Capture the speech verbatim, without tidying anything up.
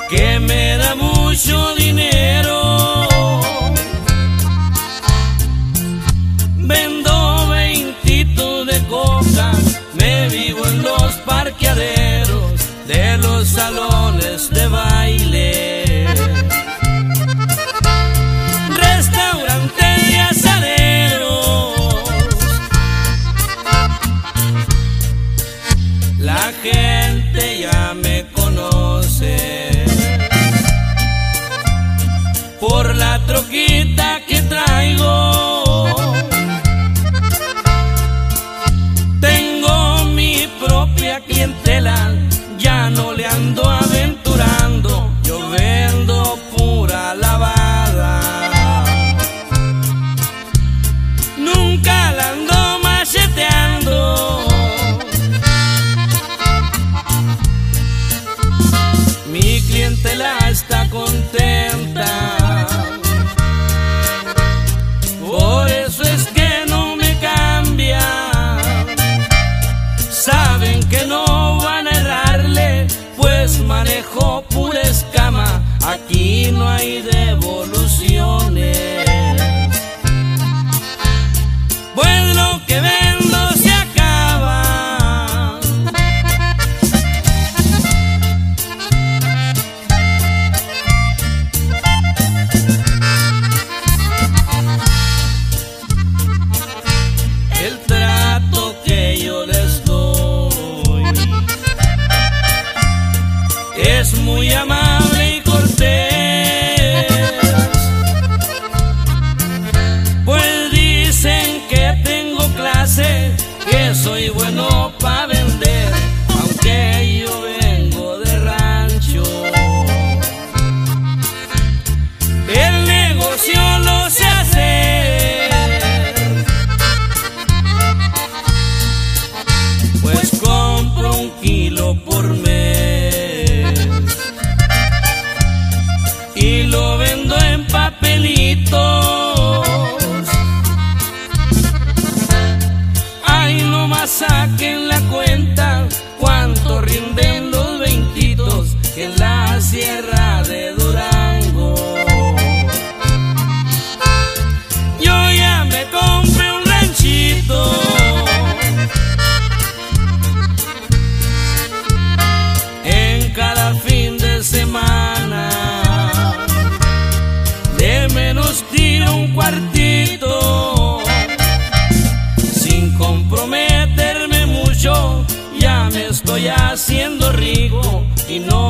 que me da mucho dinero. Vendo veintitos de coca, me vivo en los parqueaderos de los salones de baile, restaurantes y asaderos. La gente ya me conoce por la troquita que traigo. Tengo mi propia clientela, ya no le ando aventurando, yo vendo pura lavada. Nunca la ando macheteando. Mi clientela está contenta, por eso es que no me cambia. Saben que no van a errarle, pues manejo pura escama, aquí no hay devoluciones. Pues lo que vendo se acaba. El trato que yo les doy es muy amable y cortés, pues dicen que tengo clase, que soy bueno para vender, aunque yo vengo de rancho. El negocio lo sé hacer, pues compro un kilo por mes y lo vendo en papelitos. Ay, nomás saquen la cuenta cuánto rinden los veintitos en la sierra de Durango. Yo ya me compré un ranchito, en cada fin de semana de menos tiro un cuartito, sin comprometerme mucho, ya me estoy haciendo rico y no